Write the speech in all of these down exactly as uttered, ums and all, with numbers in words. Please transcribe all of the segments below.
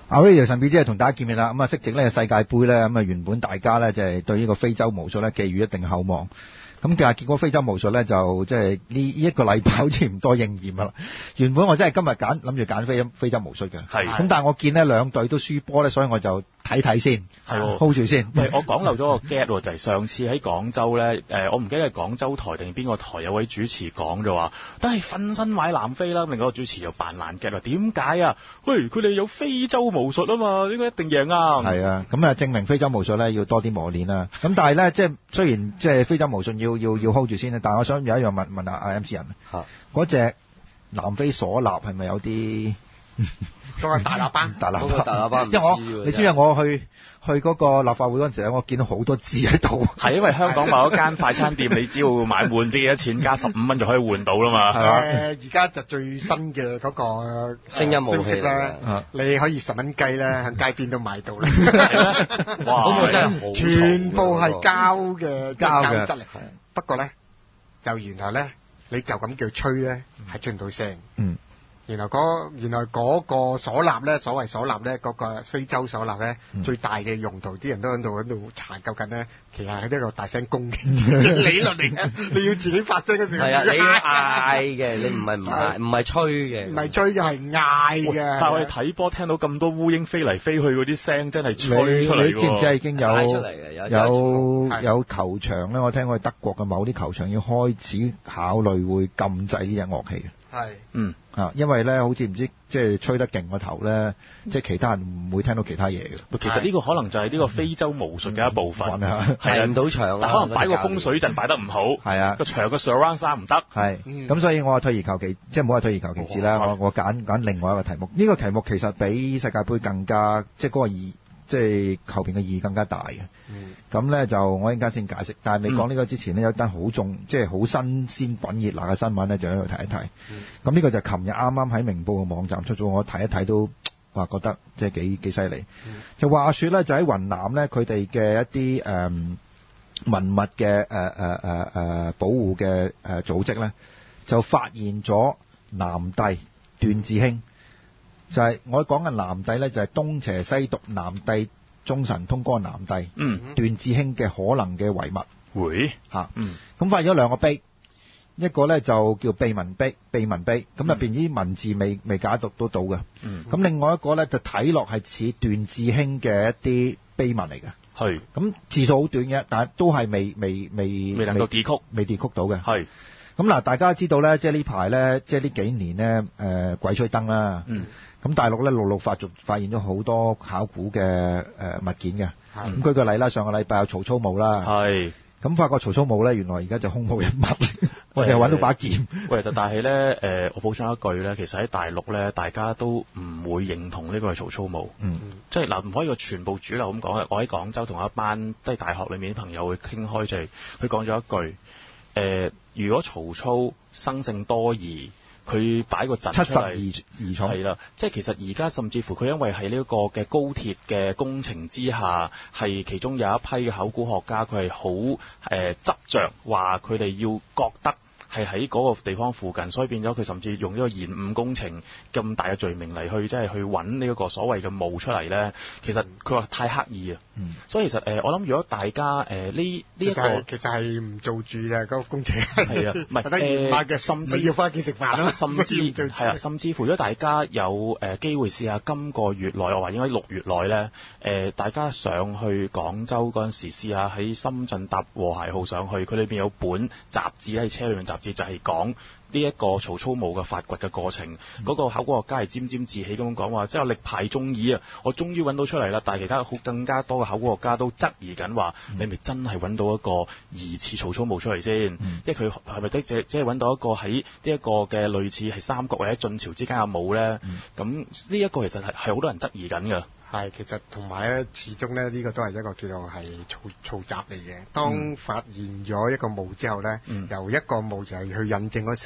啊！呢條神秘之夜同大家見面啦，咁啊，息直呢世界盃咧，咁啊原本大家咧就係對呢個非洲巫術咧寄予一定厚望，咁但係結果非洲巫術咧就即係呢一個禮拜好似唔多應驗啦。原本我真係今日揀諗住揀非非洲巫術嘅， 係咁但係我見呢兩隊都輸波咧，所以我就睇睇先， 係喎 hold 住先。 喂，我講漏咗個 get 喎，就係上次喺廣州咧，誒我唔記得係廣州台定邊個台有位主持講就話，都係瞓身買南非啦。另外個主持又扮爛 get 話點解啊？喂，佢哋有非洲巫術啊嘛，應該一定贏啊！ 係啊，咁啊證明非洲巫術咧要多啲磨練啦。咁但係咧，即係雖然即係非洲巫術要要要 hold 住先啦，但係我想有一樣問問下阿 M C 人，嗰隻南非嗩吶係咪有啲？ 嗰個大喇叭， 大喇叭， 大喇叭唔知因為我喎你知唔知我去去嗰個立法會嗰陣時咧，我見到好多字喺度。 係因為香港某一間快餐店，你只要買滿啲幾多錢，加十五蚊就可以換到啦嘛。 係嘛？誒，而家就最新嘅嗰個聲音武器咧嚟， 你可以十蚊雞咧喺街邊都買到啦。 哇！ 嗰個真係好全部係膠嘅膠嘅質嚟。不過咧，就原來咧，你就咁叫吹咧，係吹唔到聲。 嗯。 原來嗰原來嗰個嗩吶咧，所謂嗩吶咧，嗰個非洲嗩吶咧， 嗯最大嘅用途，啲人都喺度喺度查究緊咧，其實係呢個大聲公嘅理論嚟嘅。你要自己發聲嗰時， 係啊，你要嗌嘅，你唔係唔嗌，唔係吹嘅， 唔係吹嘅係嗌嘅。 但係我哋睇波聽到咁多烏蠅飛嚟飛去嗰啲聲，真係吹出嚟喎。 你知唔知已經有嗌出嚟嘅有有有球場咧？我聽過德國嘅某啲球場要開始考慮會禁制呢隻樂器嘅。 係， 嗯啊，因為咧好似唔知即係吹得勁個頭咧，即係其他人唔會聽到其他嘢嘅。 其實呢個可能就係呢個非洲巫術嘅一部分， 係係唔到場啦， 但可能擺個風水陣擺得唔好， 係啊， 個場個 surround sound 唔得， 係，咁所以我退而求其，即係唔好話退而求其次啦。我我揀揀另外一個題目，呢個題目其實比世界盃更加即係嗰個意。即係球評嘅意義更加大嘅，咁咧、嗯、就我一陣間先解釋。但係未講呢個之前呢，有一單好重，即係好新鮮滾熱辣嘅新聞咧，就喺度睇一睇。咁呢、嗯、個就係琴日啱啱喺明報嘅網站出咗，我睇一睇都話覺得即係幾幾犀利。嗯、就話說咧，就喺雲南咧，佢哋嘅一啲誒、嗯、文物嘅誒誒誒誒保護嘅誒組織咧，就發現咗南帝段志興。就係、是、我講嘅南帝咧，就係東邪西毒南帝中神通嗰個南帝， 嗯， 段志興嘅可能嘅遺物， 會嚇、啊， 嗯， 咁發現咗兩個碑，一個咧就叫秘文碑，秘文碑，咁入邊啲文字未未解讀得到嘅， 嗯， 咁另外一個咧就睇落係似段志興嘅一啲碑文嚟嘅， 係， 咁字數好短嘅，但係都係未未未未能夠記曲， 未記曲到嘅， 係。 咁嗱，大家知道咧，即係呢排咧，即係呢幾年咧，誒、呃、鬼吹燈啦。 嗯。 咁大陸咧陸陸續續發現咗好多考古嘅誒、呃、物件嘅。咁是舉個例啦，上個禮拜有曹操墓啦。 係。 咁發覺曹操墓咧，原來而家就空無一物，我哋又揾到把劍。 喂，但係咧，誒，我補充一句咧，其實喺大陸咧，大家都唔會認同呢個係曹操墓。 嗯。 即係嗱，唔可以個全部主流咁講嘅。我喺廣州同一班即係大學裏面啲朋友會傾開，就係佢講咗一句。誒、呃，如果曹操生性多疑，佢擺個陣出嚟，七十二疑重，係啦，即係其實而家甚至乎佢因為係呢一個嘅高鐵嘅工程之下，係其中有一批嘅考古學家，佢係好誒執着，話佢哋要覺得。係喺嗰個地方附近，所以變咗佢甚至用呢個延誤工程咁大嘅罪名嚟去，即係去揾呢一個所謂嘅墓出嚟咧。其實佢話太刻意啊。嗯。所以其實誒、呃，我諗如果大家誒呢呢一個其實係唔做住嘅嗰個工程。 係啊，唔係得延誤嘅，甚至要翻屋企食飯啦。 甚至係啊，甚至乎如果大家有誒機會試下今個月內，我話應該六月內咧，誒、呃、大家上去廣州嗰陣時試下喺深圳搭和諧號上去，佢裏邊有本雜誌喺車裏面雜誌。就係講呢一個曹操墓嘅發掘嘅過程，嗰、嗯、個考古學家係沾沾自喜咁講話，即係力排眾議啊！我終於揾到出嚟啦，但係其他好更加多嘅考古學家都質疑緊話，嗯、你咪真係揾到一個疑似曹操墓出嚟先？嗯、即係佢係咪即係即係揾到一個喺呢一個嘅類似係三國或者晉朝之間嘅墓咧？咁呢一個其實係係好多人質疑緊㗎。 係，其實同埋咧，始終咧呢、這個都係一個叫做係嘈嘈雜嚟嘅。當發現咗一個墓之後咧，嗯、由一個墓就係去印證嗰時候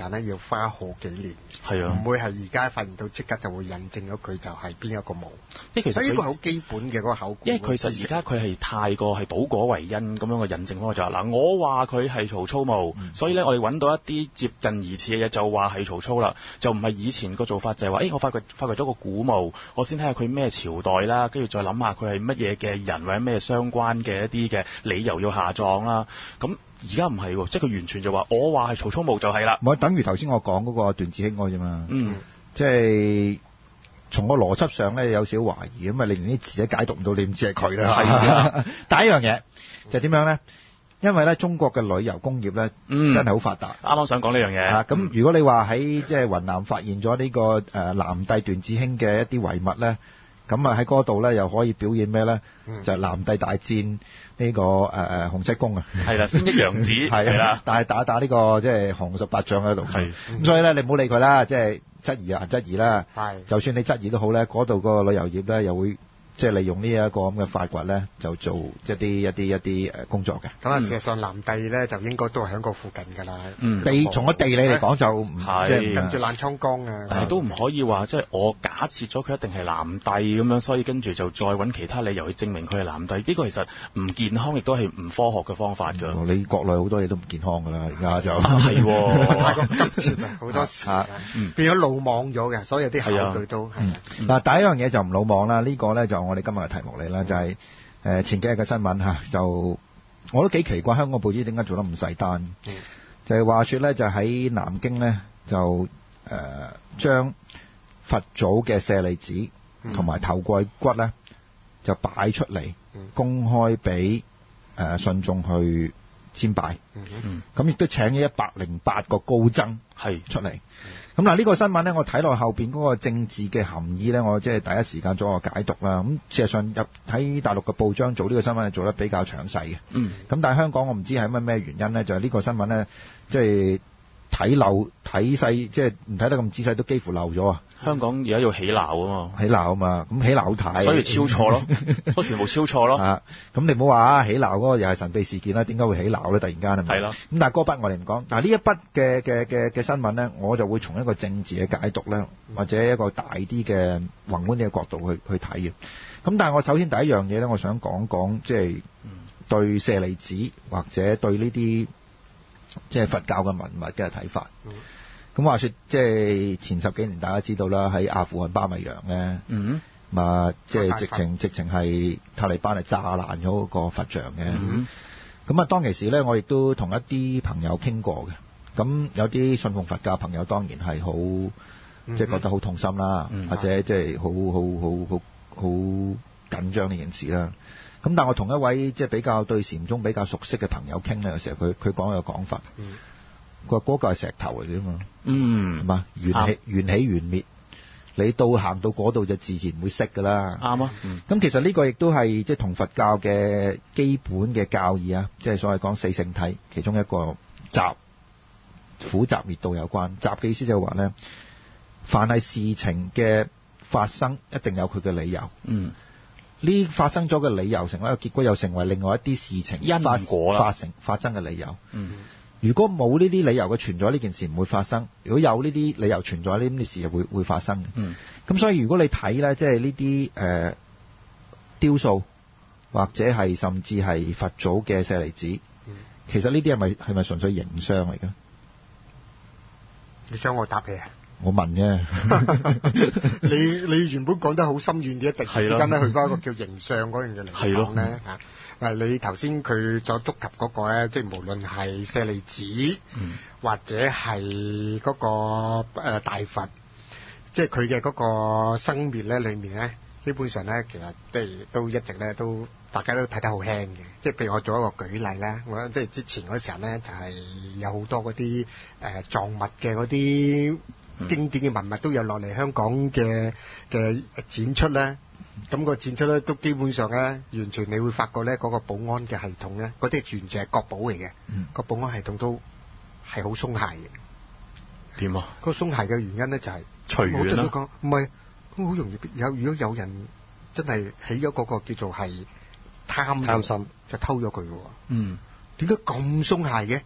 間咧要花好幾年， 係啊， 唔會係而家發現到即刻就會印證咗佢就係邊一個墓。 因為其實呢個係好基本嘅嗰個考古。 因為佢實而家佢係太過係倒果為因咁樣嘅印證方法就係嗱，我話佢係曹操墓，嗯、所以咧我哋揾到一啲接近疑似嘅嘢就話係曹操啦，就唔係以前個做法就係話，誒、欸、我發掘發掘咗個古墓，我先睇下佢咩朝代啦，跟住再諗下佢係乜嘢嘅人或者咩相關嘅一啲嘅理由要下葬啦，咁。而家唔係喎，即係佢完全就話我話係曹操墓就係啦， 唔係等於頭先我講嗰個段子興嗰啫嘛。 嗯， 即係從個邏輯上咧有少少懷疑，咁啊你連啲字都解讀唔到，你唔知係佢啦。係啊，第一樣嘢就點樣咧？因為咧中國嘅旅遊工業咧、嗯、真係好發達。啱啱想講呢樣嘢。 咁、嗯、如果你話喺即係雲南發現咗呢、這個誒、呃、南帝段子興嘅一啲遺物咧，咁啊喺嗰度咧又可以表演咩咧？嗯、就係南帝大戰呢、這個誒誒洪七公啊。 係啦，先抑揚子係啦， 但係打打呢、這個即係洪十八將喺度。係。咁、 嗯、 所以咧你唔好理佢啦，即係質疑啊質疑啦。 係。 就算你質疑都好咧，嗰度個旅遊業咧又會。即係利用呢一個咁嘅發掘咧，就做一啲一啲一啲誒工作嘅。 咁啊，事實上南帝咧就應該都係喺個附近㗎啦。 嗯，地從個地理嚟講就唔係即係跟住瀾滄江啊。 但係都唔可以話即係我假設咗佢一定係南帝咁樣，所以跟住就再揾其他理由去證明佢係南帝。呢、這個其實唔健康，亦都係唔科學嘅方法㗎、 嗯。你國內好多嘢都唔健康㗎啦，而家就係喎， 太過急切啊，好多時啊，嗯、變咗魯莽咗嘅，所有啲考據都係。嗱、 嗯嗯，第一樣嘢就唔魯莽啦，呢、這個咧就我哋今日嘅題目嚟。啦，就係誒前幾日嘅新聞嚇，就我都幾奇怪，香港報紙點解做得咁細單？嗯、就係話説咧，就喺南京咧，就誒、呃、將佛祖嘅舍利子同埋頭蓋骨咧，就擺出嚟，嗯、公開俾誒、呃、信眾去瞻拜。咁亦都請咗一百零八個高僧係出嚟。咁嗱，呢個新聞咧，我睇落後邊嗰個政治嘅含義咧，我即係第一時間做個解讀啦。咁事實上入喺大陸嘅報章做呢個新聞係做得比較詳細嘅。嗯。咁但係香港我唔知係乜咩原因咧，就係、是、呢個新聞咧，即係睇漏睇細，即係唔睇得咁仔細，都幾乎漏咗啊！ 香港而家要起鬧啊嘛， 起鬧啊嘛，咁起鬧好睇， 所以超錯咯，都全部超錯咯。 啊，咁你唔好話啊，起鬧嗰個又係神秘事件啦，點解會起鬧咧？突然間係咪？係咯。咁但係嗰筆我哋唔講。嗱呢一筆嘅嘅嘅嘅新聞咧，我就會從一個政治嘅解讀咧，或者一個大啲嘅宏觀嘅角度去去睇嘅。咁但係我首先第一樣嘢咧，我想講講即係對舍利子或者對呢啲即係佛教嘅文物嘅睇法。嗯咁話說，即係前十幾年大家知道啦，喺阿富汗巴米揚咧，嗯，嘛即係直情直情係塔利班係炸爛咗個佛像嘅。嗯，咁啊當其時咧，我亦都同一啲朋友傾過嘅。咁有啲信奉佛教朋友當然係好，即係覺得好痛心啦，嗯，或者即係好好好好好緊張呢件事啦。咁但係我同一位即係比較對禪宗比較熟悉嘅朋友傾咧，有時候佢佢講一個講法。嗯，佢話嗰個係石頭嚟嘅嘛，嗯，係嘛，緣起緣起緣滅，你到行到嗰度就自然會識㗎啦，啱啊。咁、嗯、其實呢個亦都係即係同佛教嘅基本嘅教義啊，即係所謂講四聖諦其中一個集苦集滅道有關。集嘅意思就係話咧，凡係事情嘅發生一定有佢嘅理由，嗯，呢發生咗嘅理由成為一個結果，又成為另外一啲事情因果發成發生嘅理由，嗯。如果冇呢啲理由嘅存在，呢件事唔會發生；如果有呢啲理由存在，呢啲事就會會發生。嗯，咁所以如果你睇咧，即係呢啲誒雕塑，或者係甚至係佛祖嘅舍利子，嗯、其實呢啲係咪係咪純粹形象嚟嘅？ 你想我答你啊？ 我問啫。 你你原本講得好深遠嘅，一突然之間咧去翻一個叫形象嗰樣嘢嚟講咧嚇。誒，你頭先佢所觸及嗰個咧，即係無論係舍利子，嗯、或者係嗰個誒大佛，即係佢嘅嗰個生滅咧，裏面咧，基本上咧，其實即係都一直咧都大家都睇得好輕嘅。即係譬如我做一個舉例咧，我即係之前嗰時候咧，就係有好多嗰啲誒藏物嘅嗰啲經典嘅文物都有落嚟香港嘅嘅展出咧。咁個展出咧都基本上咧，完全你會發覺咧嗰個保安嘅系統咧，嗰啲完全係國寶嚟嘅。嗯，個保安系統都係好鬆懈嘅。 點啊？ 個鬆懈嘅原因咧就係隨緣啦。 唔係，咁好容易有。如果有人真係起咗嗰個叫做係貪貪心，就偷咗佢嘅喎。嗯，點解咁鬆懈嘅？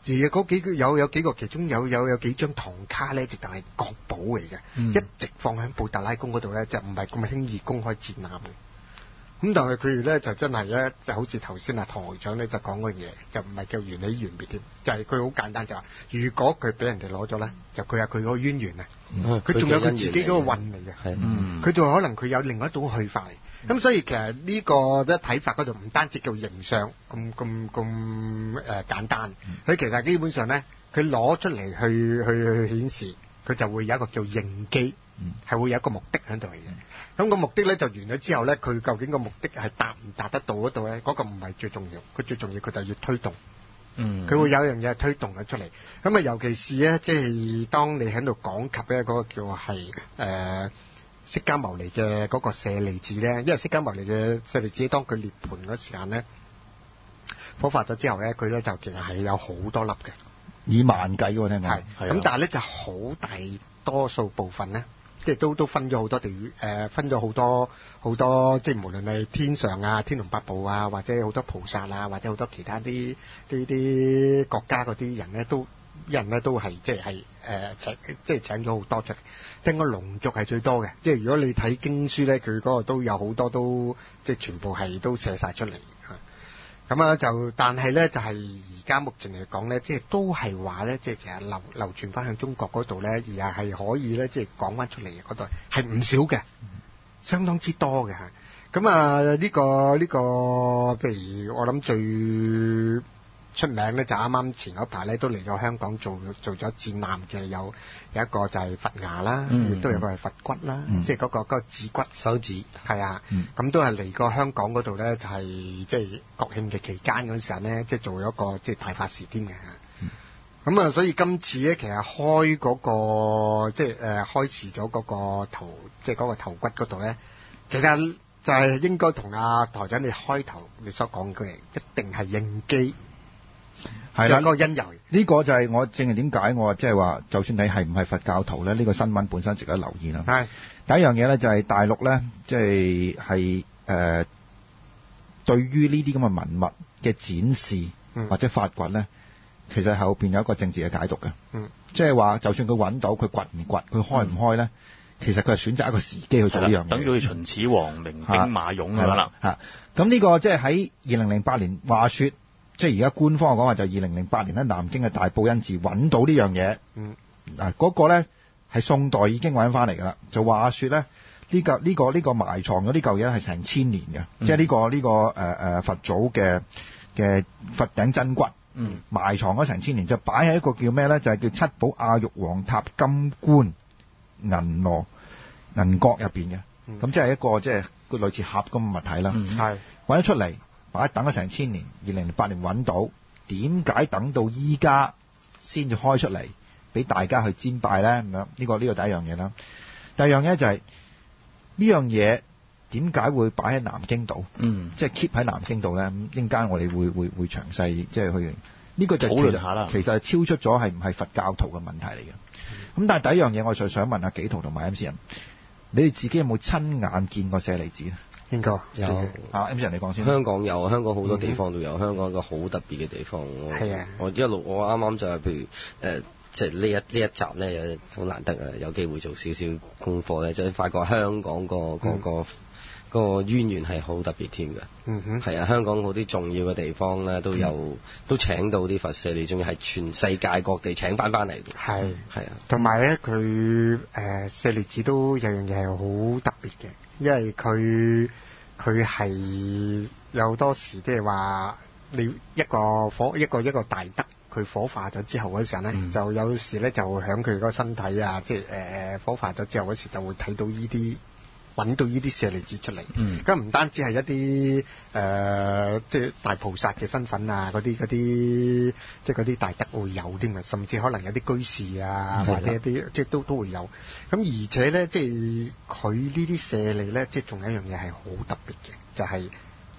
而嗰幾個有有幾個其中有有有幾張唐卡咧，直頭係國寶嚟嘅， 嗯、 一直放喺布達拉宮嗰度咧，就唔係咁輕易公開展覽嘅。咁但係佢哋咧就真係咧，就好似頭先啊唐會長咧就講嗰嘢，就唔係叫緣起緣滅添，就係佢好簡單就話，如果佢俾人哋攞咗咧，就佢有佢嗰個淵源啊，佢仲、嗯、有佢自己嗰個運嚟嘅，佢仲、嗯、可能佢有另外一種去法嚟。咁、嗯、所以其實呢個一睇法嗰度唔單止叫形相咁咁咁誒簡單，佢其實基本上咧，佢攞出嚟去去去顯示，佢就會有一個叫應機，係、嗯、會有一個目的喺度嘅。咁、個目的咧就完咗之後咧，佢究竟個目的係達唔達得到嗰度咧？嗰、個唔係最重要，佢最重要佢就要推動。嗯，佢會有一樣嘢推動咗出嚟。咁啊，尤其是咧，即係當你喺度講及咧嗰個叫係誒釋迦牟尼嘅嗰個舍利子咧，因為釋迦牟尼嘅舍利子當佢涅槃嗰時間咧，火化咗之後咧，佢咧就其實係有好多粒嘅， 以萬計喎，聽講係。咁但係咧就好大多數部分咧。即係都都分咗好多地誒、呃，分咗好多好多，即係無論係天上啊、天龍八部啊，或者好多菩薩啊，或者好多其他啲啲啲國家嗰啲人咧，都人咧都係即係係誒請即係請咗好多出嚟。聽講龍族係最多嘅，即係如果你睇經書咧，佢嗰個都有好多都即係全部係都寫晒出嚟。咁啊就，但係咧就係而家目前嚟講咧，即係都係話咧，即係其實流流傳翻向中國嗰度咧，而係係可以咧，即係講翻出嚟嗰度係唔少嘅，相當之多嘅嚇。咁啊呢個呢個，譬如我諗最出名咧，就啱啱前嗰排咧都嚟咗香港做做咗展覽嘅，有有一個就係佛牙啦，亦、嗯、都有個係佛骨啦，嗯、即係嗰、嗰個嗰、嗰個指骨手指，係啊，咁、嗯、都係嚟過香港嗰度咧，就係即係國慶嘅期間嗰陣時候咧，即係做咗一個即係大法事添嘅。咁、嗯、啊，所以今次咧其實開嗰、嗰個即係誒開始咗嗰個頭，即係嗰個頭骨嗰度咧，其實就係應該同阿台長你開頭你所講嘅，一定係應機。係啦，嗰個因由呢個就係我正係點解我即係話，就算你係唔係佛教徒咧，呢、呢個新聞本身值得留意啦。係第一樣嘢咧，就係大陸咧，即係係誒對於呢啲咁嘅文物嘅展示、嗯、或者發掘咧，其實後邊有一個政治嘅解讀嘅。嗯，即係話，就算佢揾到，佢掘唔掘，佢開唔開咧，嗯、其實佢係選擇一個時機去做呢樣嘢。等於秦始皇明兵馬俑咁啦。嚇，咁呢個即係喺二零零八年話説。即係而家官方嘅講話就係二零零八年喺南京嘅大報恩寺揾到呢樣嘢，嗯，嗱嗰個咧係宋代已經揾翻嚟㗎啦。就話説咧呢個呢個呢個埋藏咗呢嚿嘢係成千年嘅，嗯、即係呢個呢個誒誒佛祖嘅嘅佛頂真骨，嗯，埋藏咗成千年就擺喺一個叫咩咧？就係叫七寶阿育王塔金冠銀羅銀閣入邊嘅，咁、嗯、即係一個即係個類似盒咁嘅物體啦，係揾咗出嚟。或者等咗成千年，二零零八年揾到，點解等到依家先至開出嚟俾大家去瞻拜咧？咁樣呢個呢、呢個第一樣嘢啦。第二樣嘢就係、是、呢樣嘢點解會擺喺南京度？嗯，即係 keep 喺南京度咧。咁一陣間我哋會會會詳細即係去呢、呢個就討論下啦。其實係超出咗係唔係佛教徒嘅問題嚟嘅。咁、嗯、但係第一樣嘢，我就想問下紀陶同埋 M C 人，你哋自己有冇親眼見過舍利子咧？應該有啊 ，M C 人你講先。香港有，香港好多地方都有。嗯、香港一個好特別嘅地方。係啊，我一路我啱啱就係譬如誒，即係呢一呢一集咧，好難得啊，有機會做少少功課咧，就發覺香港個嗰、嗯、個、嗰個淵源係好特別添嘅。嗯哼，係啊，香港好啲重要嘅地方咧都有，嗯、都請到啲佛舍利，仲要係全世界各地請翻翻嚟。係係啊，同埋咧佢誒舍利子都有樣嘢係好特別嘅。因為佢佢係有好多時即係話你一個火一個一個大德佢火化咗之後嗰時候咧，嗯、就有時咧就響佢個身體啊，即係誒火化咗之後嗰時就會睇到呢啲揾到呢啲舍利子出嚟。咁唔、嗯、單止係一啲誒、呃、即係大菩薩嘅身份啊，嗰啲嗰啲即係嗰啲大德會有添啊，甚至可能有啲居士啊，或者一啲即係都都會有。咁而且咧，即係佢呢啲舍利咧，即係仲有一樣嘢係好特別嘅，就係、是、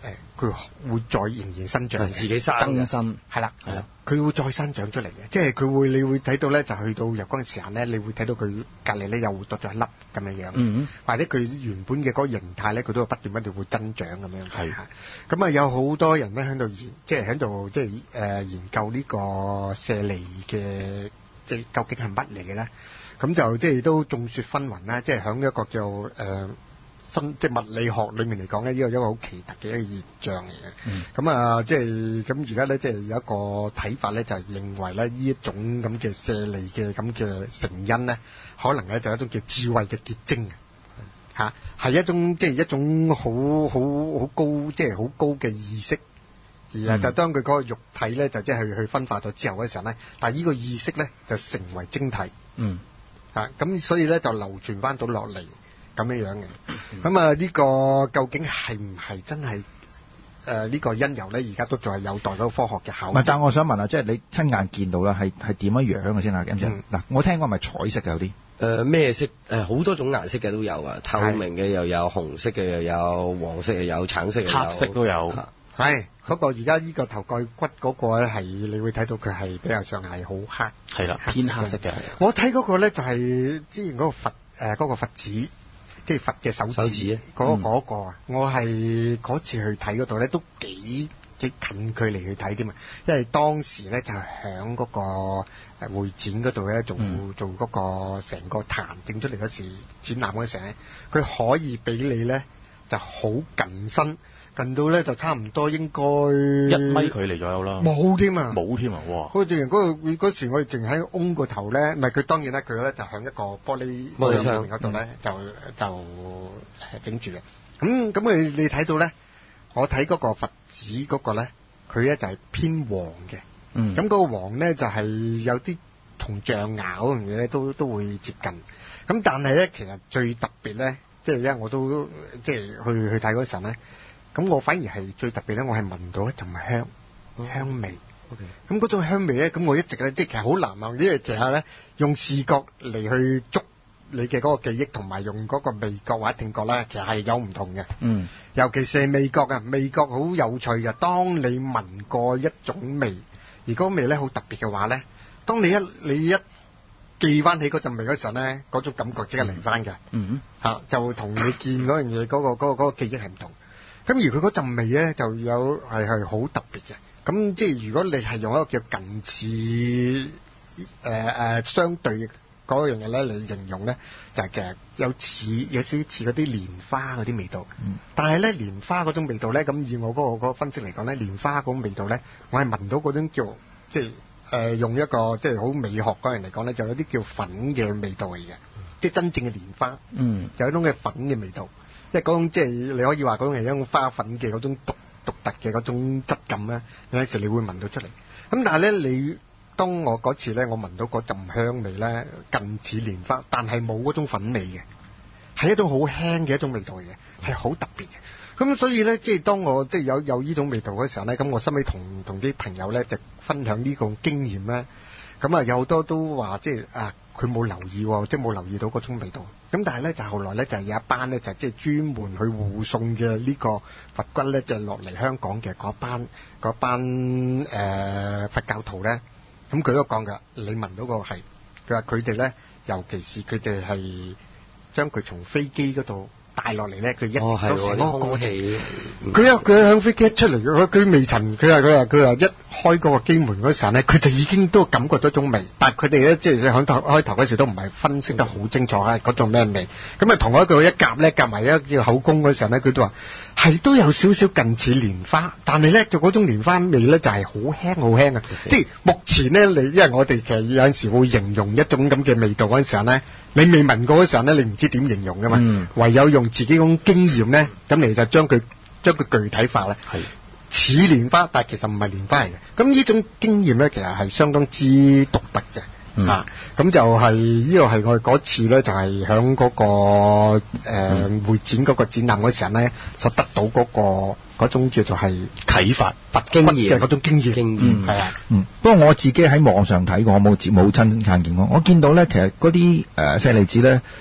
佢會再仍然生長， 自己生增生， 係啦， 係啦， 佢會再生長出嚟嘅，即係佢會你會睇到咧，就去到日光嘅時間咧，你會睇到佢隔離咧又會多咗一粒咁樣樣， 嗯， 或者佢原本嘅嗰個形態咧，佢都會不斷不斷會增長咁樣， 係， 咁啊有好多人咧喺度研，即係喺度即係誒、呃、研究呢個舍利嘅，即係究竟係乜嚟嘅咧？咁就即係都眾說紛紜啦，即係喺一個叫誒。呃新即係物理學裏面嚟講咧，呢個一個好奇特嘅一個現象嚟嘅。咁啊、嗯，即係咁而家咧，即係有一個睇法咧，就係、是、認為咧，呢一種咁嘅舍利嘅咁嘅成因咧，可能咧就係一種叫智慧嘅結晶啊！嚇，係一種即係一種好好好高，即係好高嘅意識。而係就當佢嗰個肉體咧，就即係去分化咗之後嘅時候咧，但係呢個意識咧就成為晶體。 嗯。 嚇，咁所以咧就流傳翻到落嚟。咁樣樣嘅，咁啊呢個究竟係唔係真係誒呢個因由咧？而家都仲係有待嗰個科學嘅考慮。 但我想問啊，即係你親眼見到啦，係係點樣樣嘅先啊？咁先嗱，我聽過係咪彩色嘅有啲？ 誒咩色？誒好多種顏色嘅都有啊，透明嘅又有，紅色嘅又有，黃色又有，橙色又有， 黑色都有。 係嗰個而家呢個頭蓋骨嗰個咧，係你會睇到佢係比較上係好黑， 係啦，偏黑色嘅。 我睇嗰個咧就係之前嗰個佛誒嗰個佛指。即係佛嘅手指嗰嗰個啊，我係嗰次去睇嗰度咧，都幾幾近距離去睇添啊！因為當時咧就係響嗰個誒會展嗰度咧做、嗯、做嗰個成個壇整出嚟嗰時展覽嗰時咧，佢可以俾你咧就好近身。近到咧就差唔多應該一米距離左右啦， 冇添啊， 冇添啊，哇！ 嗰陣嗰個嗰時我哋淨喺嗡個頭咧，唔係佢當然咧佢咧就響一個玻璃玻璃窗嗰度咧就就整住嘅。咁咁你你睇到咧，我睇嗰個佛指嗰個咧，佢咧就係偏黃嘅。嗯，咁嗰個黃咧就係有啲同象牙嗰樣嘢咧都都會接近。咁但係咧其實最特別咧，即係因為我都即係去去睇嗰陣咧。咁我反而係最特別咧，我係聞到一陣香、嗯、香味。咁嗰種香味咧，咁我一直咧即係其實好難啊！因為其實咧用視覺嚟去捉你嘅嗰個記憶，同埋用嗰個味覺或者聽覺咧，其實係有唔同嘅。嗯，尤其是係味覺啊，味覺好有趣嘅。當你聞過一種味，而嗰個味咧好特別嘅話咧，當你一你一記翻起嗰陣味嗰陣咧，嗰種感覺即刻嚟翻嘅。嗯，嚇就同你見嗰樣嘢嗰個嗰個嗰個記憶係唔同。咁而佢嗰陣味咧，就有係係好特別嘅。咁即係如果你係用一個叫近似誒誒相對嗰樣嘢咧嚟形容咧，就係、是、其實有似有少少似嗰啲蓮花嗰啲味道。嗯、但係咧蓮花嗰種味道咧，咁以我嗰、那個嗰、那個分析嚟講咧，蓮花嗰種味道咧，我係聞到嗰種叫即係誒、呃、用一個即係好美學嗰人嚟講咧，就有啲叫粉嘅味道嚟嘅，嗯、即係真正嘅蓮花。嗯，有一種嘅粉嘅味道。即係嗰種，即係你可以話嗰種係一種花粉嘅嗰種獨獨特嘅嗰種質感咧，有陣時你會聞到出嚟。咁但係咧，你當我嗰次咧，我聞到嗰陣香味咧，近似蓮花，但係冇嗰種粉味嘅，係一種好輕嘅一種味道嚟嘅，係好特別嘅。咁所以咧，即係當我即係有有呢種味道嗰時候咧，咁我心裏同同啲朋友咧就分享呢個經驗咧。咁啊，有好多都話即係啊，佢冇留意喎，即係冇留意到嗰種味道。咁但係咧，就後來咧就有一班咧就即係專門去護送嘅呢個佛骨咧，就落嚟香港嘅嗰班嗰班誒、呃、佛教徒咧。咁佢都講㗎，你聞到個係佢話佢哋咧，尤其是佢哋係將佢從飛機嗰度帶落嚟咧，佢一直都成個過程。佢啊佢響飛機一出嚟，佢佢未曾，佢話佢話佢話一開嗰個機門嗰陣咧，佢就已經都感覺到種味。但係佢哋咧，即係響頭開頭嗰時都唔係分析得好清楚啊，嗰種咩味。咁啊，同一個一夾咧，夾埋一叫口供嗰陣咧，佢都話係都有少少近似蓮花，但係咧就嗰種蓮花味咧就係好輕好輕啊。即係目前咧，你因為我哋其實有陣時會形容一種咁嘅味道嗰陣時候咧，你未聞過嗰時候咧，你唔知點形容噶嘛。嗯、唯有用自己嗰種經驗咧，咁你就將佢將佢具體化啦。係似蓮花，但係其實唔係蓮花嚟嘅。咁呢種經驗咧，其實係相當之獨特嘅。嗯、啊，咁就係、是、呢、這個係我哋嗰次咧，就係響嗰個誒、呃嗯、會展嗰個展覽嗰時候咧，所得到嗰、那個嗰種叫做係啟發佛經驗嘅嗰種經驗。經驗係啊， 嗯。不過我自己喺網上睇過，我冇冇親身見過。我見到咧，其實嗰啲誒舍利子咧，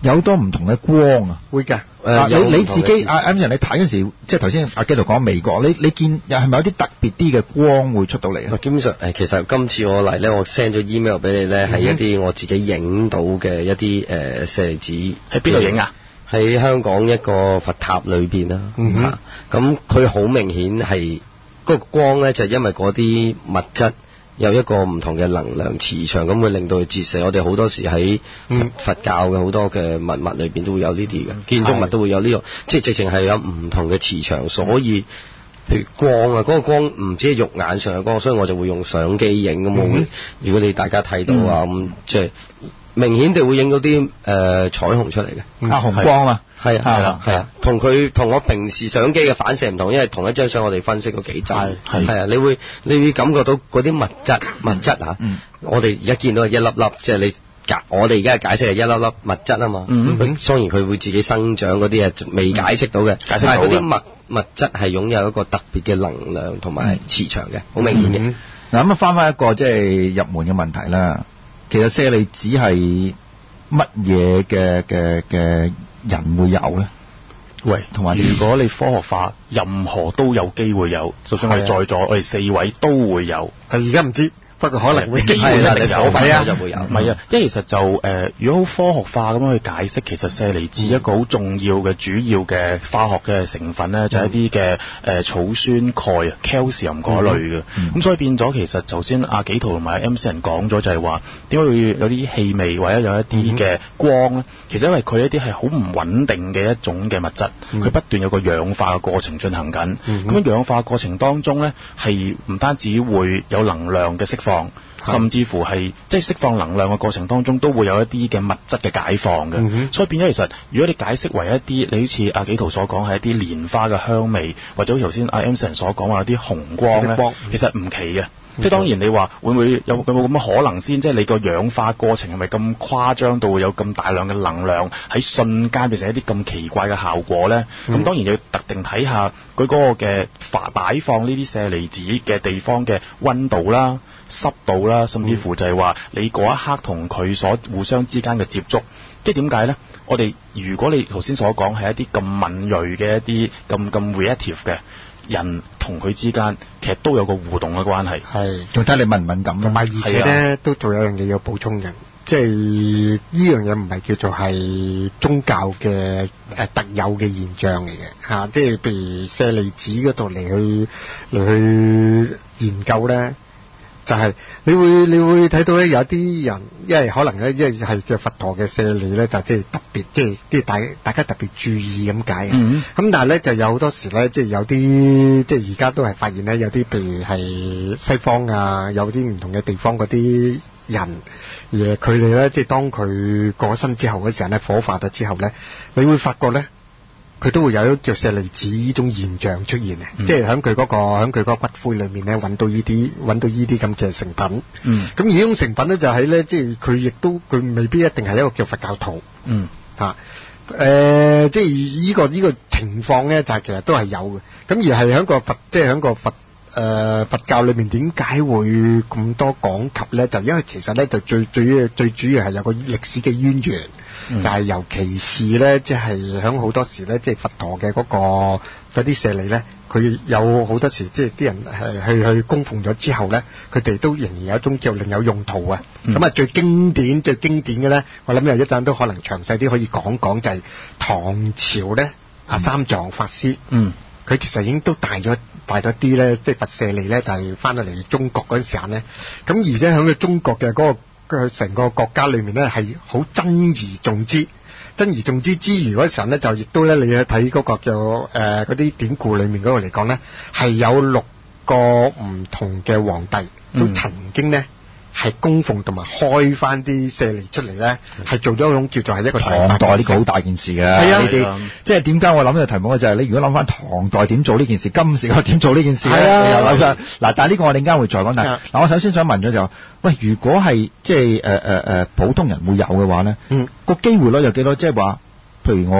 有好多唔同嘅光啊， 會㗎。 誒，你你自己阿 Emerson 你睇嗰時，即係頭先阿基度講美國，你你見又係咪有啲特別啲嘅光會出到嚟啊？ 基本上誒，其實今次我嚟咧，我 send 咗 email 俾你咧，係一啲我自己影到嘅一啲誒舍利子。 喺邊度影啊？ 喺香港一個佛塔裏邊啦。嗯，咁佢好明顯係嗰個光咧，就係因為嗰啲物質有一個唔同嘅能量磁場，咁會令到佢折射。我哋好多時喺佛，佛教嘅好多嘅文物裏邊都會有呢啲嘅，建築物都會有呢、這個，即係直情係有唔同嘅磁場，所以譬如光啊，嗰、那個光唔止係肉眼上嘅光，所以我就會用相機影咁。我會、嗯，如果你大家睇到啊，咁即係明顯地會影到啲誒、呃、彩虹出嚟嘅， 啊紅光啊！ 係啊係啊係啊，同佢同我平時相機嘅反射唔同，因為同一張相我哋分析過幾陣，係係啊，你會你會感覺到嗰啲物質物質啊，嗯、我哋而家見到係一粒粒，即係你解我哋而家解釋係一粒粒物質啊嘛，嗯嗯，當然佢會自己生長嗰啲係未解釋到嘅，嗯，但係嗰啲物物質係擁有一個特別嘅能量同埋磁場嘅，好明顯嘅。 嗱咁啊，翻翻一個即係入門嘅問題啦。其實舍利子係乜嘢嘅嘅嘅人會有咧？ 喂，同埋如果你科學化，任何都有機會有，就算我哋在座，我哋四位都會有。 係而家唔知。不過可能會機會一定有， 係啊， 就會有。唔係啊，因為其實就誒、呃，如果好科學化咁樣去解釋，其實舍利子一個好重要嘅主要嘅化學嘅成分咧、嗯，就係、是、一啲嘅誒草酸鈣啊 calcium 嗰類嘅。咁、嗯嗯、所以變咗，其實頭先阿紀陶同埋 Emerson 講咗，就係話點解會有啲氣味或者有一啲嘅光咧、嗯？其實因為佢一啲係好唔穩定嘅一種嘅物質，佢、嗯、不斷有個氧化嘅過程進行緊。咁、嗯、樣氧化過程當中咧，係唔單止會有能量嘅釋放。甚至乎係即係釋放能量嘅過程當中，都會有一啲嘅物質嘅解放嘅、嗯，所以變咗其實，如果你解釋為一啲，你好似阿紀陶所講係一啲蓮花嘅香味，或者好似頭先阿 Emerson 所講話有啲紅光咧，其實唔奇嘅。即係當然你話會唔會有有冇咁嘅可能先？即係你個氧化過程係咪咁誇張到會有咁大量嘅能量喺瞬間變成一啲咁奇怪嘅效果咧？咁、嗯、當然要特定睇下佢嗰個嘅擺放呢啲舍利子嘅地方嘅溫度啦、濕度啦，甚至乎就係話你嗰一刻同佢所互相之間嘅接觸。即係點解咧？我哋如果你頭先所講係一啲咁敏鋭嘅一啲咁咁 reactive 嘅人同佢之間，其實都有個互動嘅關係。係，仲睇你敏唔敏感。同埋而且咧，都仲有樣嘢要補充嘅，即係呢樣嘢唔係叫做係宗教嘅誒特有嘅現象嚟嘅嚇，即係譬如舍利子嗰度嚟去嚟去研究咧。就係、是、你會你會睇到咧，有啲人因為可能咧，因為係嘅佛陀嘅舍利咧，就即係特別，即係即係大大家特別注意咁解嘅。咁、嗯、但係咧就有好多時咧，即係有啲即係而家都係發現咧，有啲譬如係西方啊，有啲唔同嘅地方嗰啲人，而佢哋咧即係當佢過身之後嘅時候咧，火化咗之後咧，你會發覺咧。佢都會有一隻舍利子呢種現象出現嘅、嗯，即係喺佢嗰個喺佢嗰個骨灰裏面咧揾到呢啲揾到呢啲咁嘅成品。嗯，咁而呢種成品咧就喺咧，即係佢亦都佢未必一定係一個叫佛教徒。嗯，嚇、啊，誒、呃，即係呢、這個呢、這個情況咧，就係、是、其實都係有嘅。咁而係喺個佛，即係喺個佛誒、呃、佛教裏面點解會咁多講及咧？就因為其實咧就最最最主要係有個歷史嘅淵源。嗯、就係、是、尤其是咧，即係響好多時咧，即係佛陀嘅嗰、那個嗰啲舍利咧，佢有好多時即係啲人係去去供奉咗之後咧，佢哋都仍然有一種叫另有用途啊。咁、嗯、啊，最經典最經典嘅咧，我諗又一陣都可能詳細啲可以講講，就係唐朝咧，阿、嗯、三藏法師，嗯，佢其實已經都帶咗帶咗啲咧，即係佛舍利咧，就係翻到嚟中國嗰陣時候咧，咁而且喺佢中國嘅嗰、那個。佢成個國家裏面咧係好珍而重之，珍而重之之餘嗰時候咧，就亦都咧你去睇嗰個叫誒嗰啲典故裏面嗰個嚟講咧，係有六個唔同嘅皇帝都曾經咧係供奉同埋開翻啲舍利出嚟咧，係做咗一種叫做係一個唐代呢個好大件事嘅。係啊，呢啲即係點解我諗呢個題目嘅就係、是、你如果諗翻唐代點做呢件事，今時我點做呢件事咧？係啊，諗嗱，但係呢個我哋陣間會再講。但係嗱，我首先想問咗就。喂，如果係即係誒誒誒普通人會有嘅話咧，嗯，個機會率有幾多？即係話，譬如我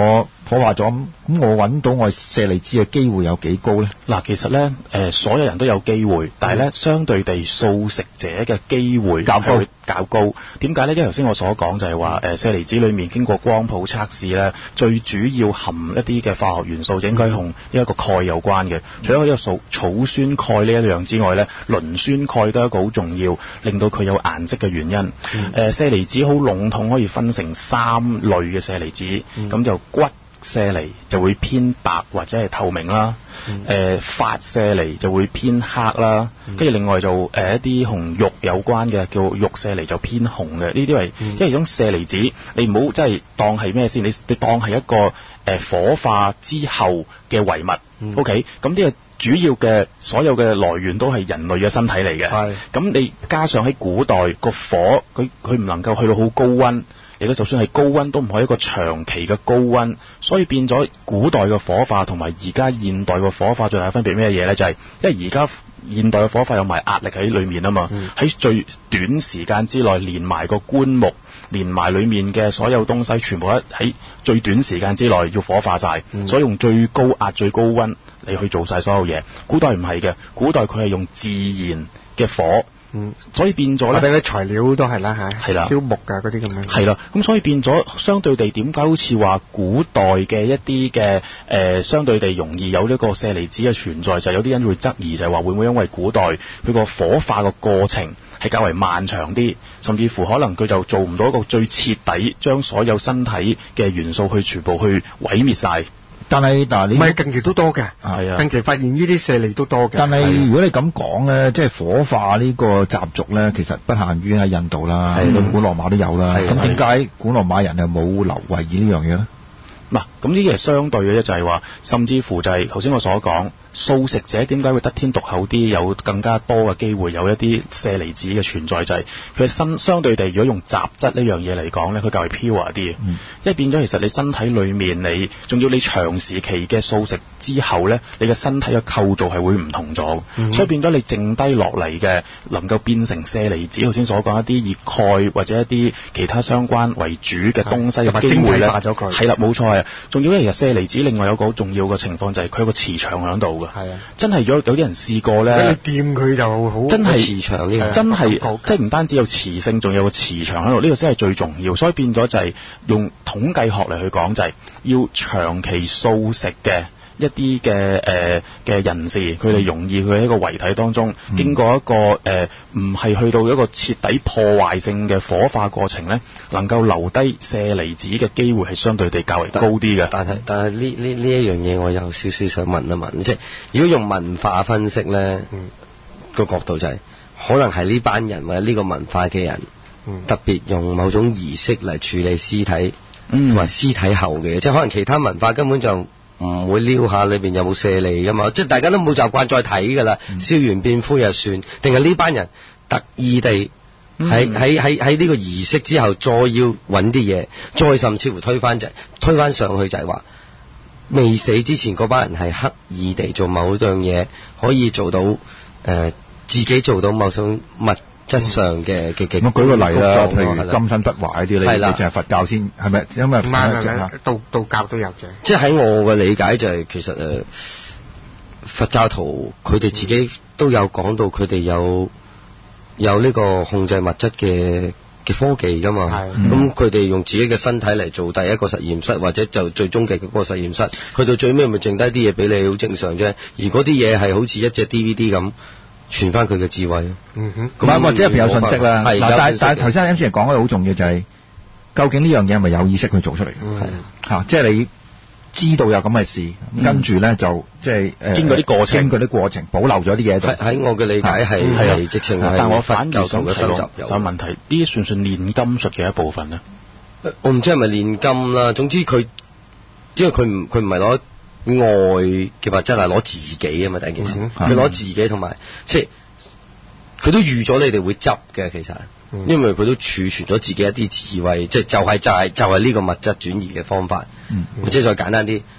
火化咗，咁我揾到我舍利子嘅機會有幾高咧？ 嗱，其實咧，誒、呃，所有人都有機會，但係咧，相對地素食者嘅機會較高，較高。點解咧？因為頭先我所講就係話，誒、呃，舍利子裡面經過光譜測試咧，最主要含一啲嘅化學元素，應該同呢一個鈣有關嘅。除咗呢個草草酸鈣呢一樣之外咧，磷酸鈣都係一個好重要，令到佢有顏色嘅原因。誒、嗯呃，舍利子好籠統可以分成三類嘅舍利子，咁、嗯、就骨舍利就會偏白或者係透明啦，誒、嗯呃、髮舍利就會偏黑啦，跟住、嗯、另外就誒、呃、一啲同肉有關嘅叫肉舍利就偏紅嘅，呢啲係因為種舍利子，你唔好真係當係咩先，你你當係一個誒、呃、火化之後嘅遺物、嗯、，OK， 咁呢個主要嘅所有嘅來源都係人類嘅身體嚟嘅，係，咁你加上喺古代個火，佢佢唔能夠去到好高溫。亦都就算係高溫都唔可以一個長期嘅高溫，所以變咗古代嘅火化同埋而家現代嘅火化最大分別咩嘢呢？就係、是、因為而家現代嘅火化有埋壓力喺裏面啊嘛，喺、嗯、最短時間之內連埋個棺木，連埋裏面嘅所有東西，全部一喺最短時間之內要火化晒，嗯、所以用最高壓、最高溫嚟去做晒所有嘢。古代唔係嘅，古代佢係用自然嘅火。嗯，所以變咗咧， 俾啲材料都係啦嚇，係啦，燒木啊嗰啲咁樣， 係啦，咁所以變咗相對地，點解好似話古代嘅一啲嘅誒，相對地容易有呢個舍利子嘅存在，就係、有啲人會質疑，就係話會唔會因為古代佢個火化個過程係較為漫長啲，甚至乎可能佢就做唔到一個最徹底將所有身體嘅元素去全部去毀滅晒。 但係嗱，你唔係近期都多嘅， 係啊， 近期發現呢啲舍利都多嘅。 但係如果你咁講咧，即係火化呢個習俗咧，其實不限於喺印度啦，喺古羅馬都有啦。咁點解古羅馬人係冇留遺意呢樣嘢咧？ 嗱，咁呢啲係相對嘅啫，就係話，甚至乎就係頭先我所講，素食者點解會得天獨厚啲，有更加多嘅機會有一啲舍利子嘅存在，就係佢身相對地，如果用雜質呢樣嘢嚟講咧，佢較為 pure 啲，嗯、因為變咗其實你身體裏面你，仲要你長時期嘅素食之後咧，你嘅身體嘅構造係會唔同咗，嗯、所以變咗你剩低落嚟嘅能夠變成舍利子，頭先所講一啲以鈣或者一啲其他相關為主嘅東西嘅機會咧，係啦，冇錯。仲要咧，其實舍利子另外有個好重要嘅情況就係佢有個磁場喺度嘅，係啊，真係有有啲人試過咧， 你掂佢就好， 真係磁場呢個， 真係即係唔單止有磁性，仲有個磁場喺度，呢個先係最重要。所以變咗就係用統計學嚟去講，就係要長期素食嘅一啲嘅誒嘅人士，佢哋容易佢喺一個遺體當中、嗯、經過一個誒唔係去到一個徹底破壞性嘅火化過程咧，能夠留低舍利子嘅機會係相對地較為高啲嘅。 但係但係呢呢呢一樣嘢，我有少少想問一問，即係如果用文化分析咧，嗯、個角度就係、是、可能係呢班人或者呢個文化嘅人，嗯、特別用某種儀式嚟處理屍體同埋屍體後嘅嘢，即係可能其他文化根本就唔會撩下裏邊有冇舍利噶嘛，即係大家都冇習慣再睇噶啦，燒、嗯、完變灰就算，定係呢班人特意地喺喺喺喺呢個儀式之後再要揾啲嘢，再甚至乎推翻就推翻上去就係話未死之前嗰班人係刻意地做某樣嘢，可以做到誒、呃、自己做到某種物質上嘅嘅嘅。我舉個例啦，譬如金身不壞啲，你你淨係佛教先係咪？因為唔係唔係，道道教都有嘅。 即係喺我嘅理解就係、是、其實誒、呃、佛教徒佢哋自己都有講到，佢哋有有呢個控制物質嘅嘅科技㗎嘛。咁佢哋用自己嘅身體嚟做第一個實驗室，或者就最終極嗰個實驗室，去到最尾咪剩低啲嘢俾你，好正常啫。而嗰啲嘢係好似一隻 D V D 咁。傳翻佢嘅智慧， 嗯哼，咁或者入邊有信息啦。嗱，但係但係頭先 M 先生講嘅好重要就係、是，究竟呢樣嘢係咪有意識去做出嚟嘅？係嚇、嗯，即係你知道有咁嘅事，嗯、跟住咧就即係誒經過啲過程，經過啲過程保留咗啲嘢。喺喺我嘅理解係係直情係， 但我反而想提個有問題，呢啲算唔算煉金術嘅一部分呢？ 我唔知係咪煉金啦，總之佢因為佢唔佢唔係攞愛嘅物質，係攞自己啊嘛，第一件事，佢攞、嗯、自己同埋即係佢都預咗你哋會執嘅，其實，嗯、因為佢都儲存咗自己一啲智慧，即係就係、是、就係、是、就係、是、呢個物質轉移嘅方法，嗯嗯、即係再簡單啲，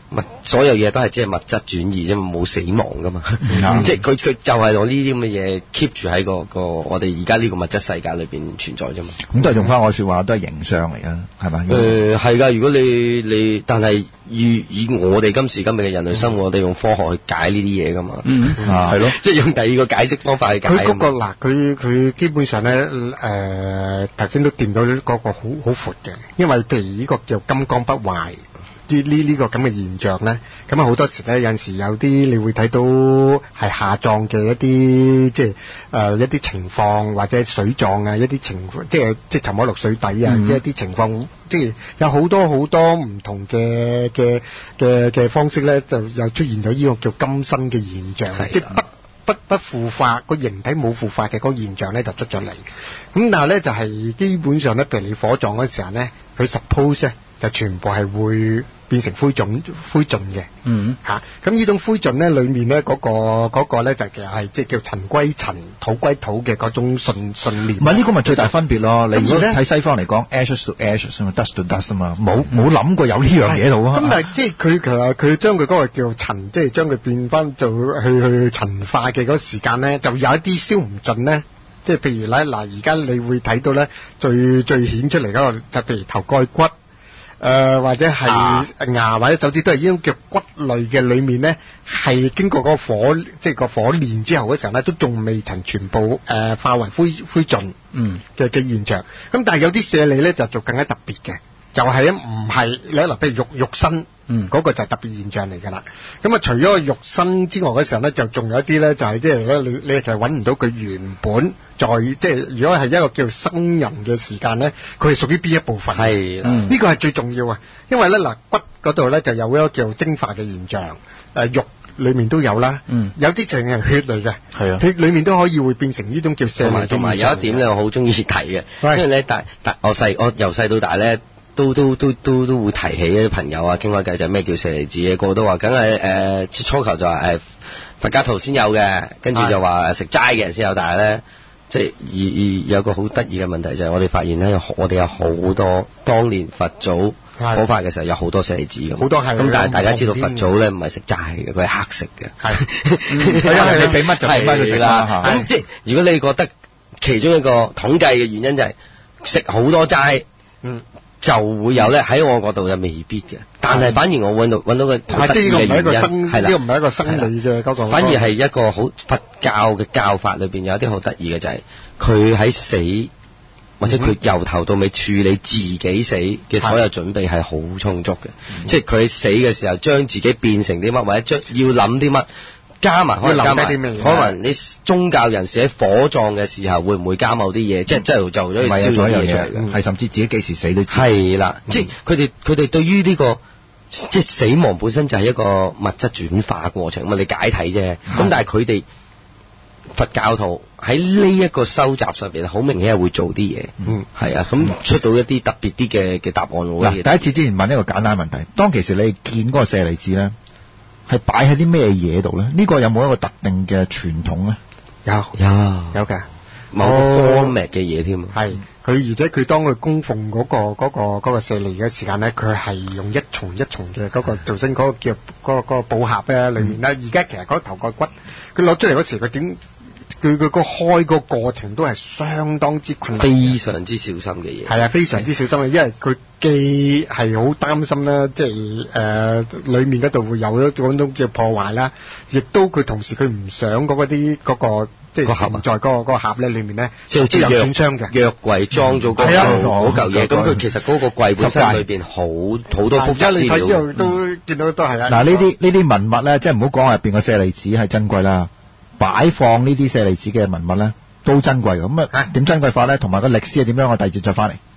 物所有嘢都係即係物質轉移啫嘛，冇死亡噶嘛。 嗯、 即係佢佢就係攞呢啲咁嘅嘢 keep 住喺個個我哋而家呢個物質世界裏邊存在啫嘛。 咁都係用翻我説話，都係形相嚟㗎，係咪？ 誒係㗎，如果你你但係以以我哋今時今日嘅人類生活，我哋用科學去解呢啲嘢㗎嘛。嗯，係咯，即係用第二個解釋方法去解。 佢嗰個嗱，佢佢基本上咧誒頭先都掂到嗰個好好闊嘅，因為譬如呢個叫金剛不壞。啲呢呢個咁嘅現象咧，咁啊好多時咧有陣時有啲你會睇到係下葬嘅一啲即係誒、呃、一啲情況，或者水葬啊一啲情況，即係即係沉咗落水底啊，嗯、即係一啲情況，即係有好多好多唔同嘅嘅嘅嘅方式咧，就又出現咗呢個叫金身嘅現象，即係不不不腐化個形體冇腐化嘅嗰個現象咧就出咗嚟。咁但係咧就係、是、基本上咧，譬如你火葬嗰時候咧，佢 suppose 咧就全部係會變成灰燼灰燼嘅，嗯嚇，咁呢種灰燼咧，裡面咧嗰、那個嗰、那個咧就其實係即係叫塵歸塵、土歸土嘅嗰種信信念。 唔係呢個咪最大分別咯？你如果睇西方嚟講 ，ashes to ashes 嘛 ，dust to dust 啊嘛，冇冇諗過有呢樣嘢度啊。咁但係即係佢其實佢將佢嗰個叫塵，即係將佢變翻做去去塵化嘅嗰個時間咧，就有一啲燒唔盡咧。即係譬如咧嗱，而家你會睇到咧最最顯出嚟嗰、那個就譬如頭蓋骨。誒、呃、或者係牙或者手指都係呢種叫骨類嘅裏面咧，係經過嗰個火即係個火煉之後嘅時候咧，都仲未曾全部誒、呃、化為灰灰燼嘅嘅現象。咁但係有啲舍利咧就做更加特別嘅，就係咧唔係你嗱譬如肉肉身。嗯，嗰、那個就係特別現象嚟㗎啦。咁啊，除咗個肉身之外嘅時候咧，就仲有一啲咧，就係即係咧，你你其實揾唔到佢原本在即係，如果係一個叫生人嘅時間咧，佢係屬於邊一部分？係，呢、嗯、個係最重要啊。因為咧嗱，骨嗰度咧就有一個叫蒸化嘅現象，誒、呃、肉裡面都有啦。嗯，有啲淨係血嚟嘅，係啊，血裡面都可以會變成呢種叫舍利。 同埋有一點咧，我好中意提嘅，因為咧大大我細我由細到大咧。都都都都都會提起啲朋友啊，傾開偈就係咩叫舍利子嘅，個個都話梗係誒初球就話誒、呃、佛教徒先有嘅，跟住就話食齋嘅人先有，但係咧即係而而有個好得意嘅問題就係我哋發現咧，我哋有好多當年佛祖火化嘅時候有好多舍利子嘅，好多係咁，但係大家知道佛祖咧唔係食齋嘅，佢係黑食嘅，係係啊，你俾乜就俾乜佢食啦。咁即係如果你覺得其中一個統計嘅原因就係食好多齋，嗯。就會有咧，喺我嗰度就未必嘅，但係反而我揾到揾到個特別嘅原因，係啦，呢個唔係一個生理嘅嗰個，反而係一個好佛教嘅教法裏邊有一啲好得意嘅就係佢喺死或者佢由頭到尾處理自己死嘅所有準備係好充足嘅，即係佢喺死嘅時候將自己變成啲乜或者將要諗啲乜。加埋可能加埋，可能你宗教人士喺火葬嘅時候會唔會加某啲嘢？即係即係就咗燒咗嘢出嚟嘅，係甚至自己幾時死都知。係啦，即係佢哋佢哋對於呢個即係死亡本身就係一個物質轉化過程，咁啊你解體啫。咁但係佢哋佛教徒喺呢一個收集上邊，好明顯係會做啲嘢。嗯，係啊，咁出到一啲特別啲嘅嘅答案。嗱，第一次之前問一個簡單問題，當其時你見嗰個舍利子咧？係擺喺啲咩嘢度咧？呢、這個有冇一個特定嘅傳統咧？有有有嘅，某個 format 嘅嘢添。係佢，而且佢當佢供奉嗰、那個嗰、那個嗰、那個舍利嘅時間咧，佢係用一重一重嘅嗰個做成嗰個叫嗰、那個嗰、那個寶盒咧，裏面咧。而家其實嗰個頭蓋骨，佢攞出嚟嗰時，佢點？佢佢個開個過程都係相當之困難，非常之小心嘅嘢。係啊，非常之小心嘅，因為佢既係好擔心啦，即係誒裡面嗰度會有一種種叫破壞啦，亦都佢同時佢唔想嗰啲嗰個即係含在嗰個嗰個盒咧裡面咧，即係有損傷嘅藥櫃裝咗嗰嗰嚿嘢。咁佢其實嗰個櫃本身裏邊好好多複雜資料。而家你睇之後都見到都係啊。嗱，呢啲呢啲文物咧，即係唔好講入邊個舍利子係珍貴啦。擺放呢啲舍利子嘅文物咧，都珍貴嘅。咁啊，點珍貴法咧？同埋個歷史係點樣？我第二節再翻嚟。